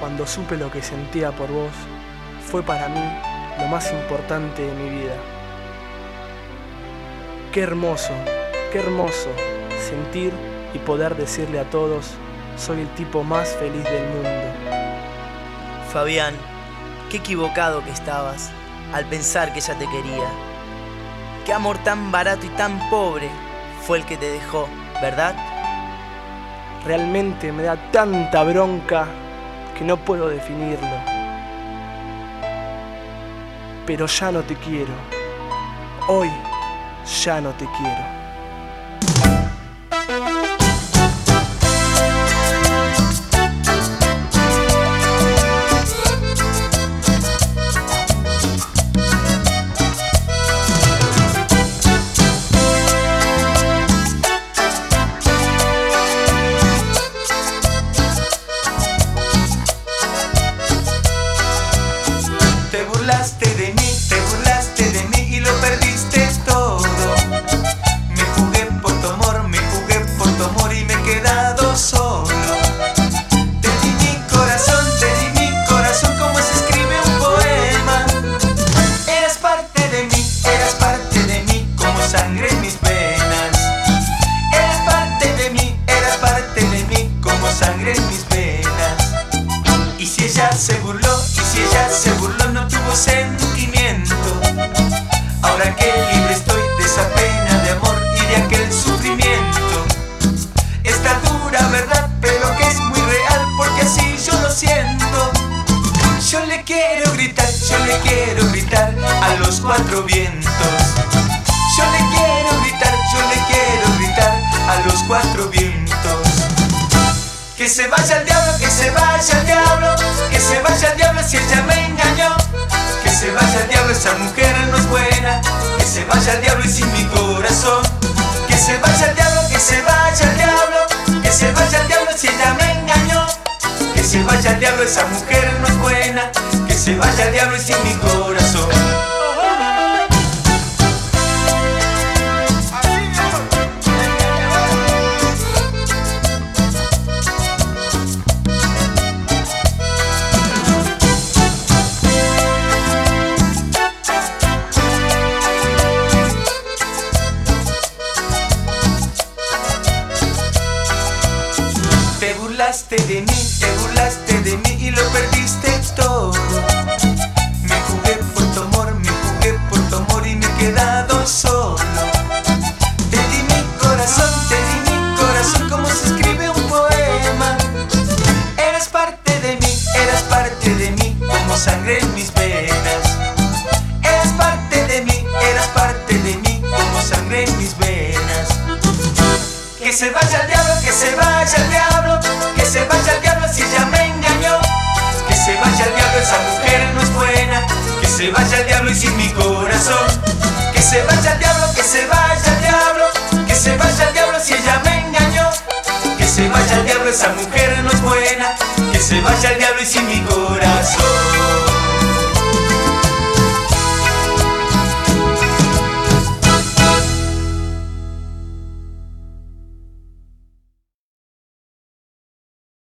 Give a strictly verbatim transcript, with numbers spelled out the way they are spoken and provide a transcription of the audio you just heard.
Cuando supe lo que sentía por vos, fue para mí lo más importante de mi vida. Qué hermoso, qué hermoso sentir y poder decirle a todos: soy el tipo más feliz del mundo. Fabián, qué equivocado que estabas al pensar que ella te quería. Qué amor tan barato y tan pobre fue el que te dejó, ¿verdad? Realmente me da tanta bronca que no puedo definirlo. Pero ya no te quiero. Hoy ya no te quiero. Te burlaste de mí, te burlaste de mí y lo perdiste todo. Me jugué por tu amor, me jugué por tu amor y me he quedado solo. Te di mi corazón, te di mi corazón como se escribe un poema. Eras parte de mí, eras parte de mí como sangre en mis venas. Eras parte de mí, eras parte de mí como sangre en mis venas. Y si ella se burló, y si ella se burló, no tuvo sentimiento. Ahora que libre estoy de esa pena de amor y de aquel sufrimiento. Esta dura verdad, pero que es muy real, porque así yo lo siento. Yo le quiero gritar, yo le quiero gritar a los cuatro vientos. Yo le quiero gritar, yo le quiero gritar a los cuatro vientos. Que se vaya al diablo, que se vaya al diablo, que se vaya al diablo si ella me engañó. Que se vaya al diablo, esa mujer no es buena. Que se vaya al diablo y sin mi corazón. Que se vaya al diablo, que se vaya al diablo, que se vaya al diablo si ella me engañó. Que se vaya al diablo, esa mujer no es buena. Que se vaya al diablo y sin mi corazón. Te burlaste de mí, te burlaste de mí y lo perdiste todo. Me jugué por tu amor, me jugué por tu amor y me he quedado solo. Te di mi corazón, te di mi corazón como se escribe un poema. Eras parte de mí, eras parte de mí como sangre en mis venas. Eras parte de mí, eras parte de mí como sangre en mis venas. Que se vaya al diablo, que se vaya al diablo, que se vaya al diablo si ella me engañó. Que se vaya al diablo, esa mujer no es buena. Que se vaya al diablo y sin mi corazón. Que se vaya al diablo, que se vaya al diablo, que se vaya al diablo si ella me engañó. Que se vaya al diablo, esa mujer no es buena. Que se vaya al diablo y sin mi corazón.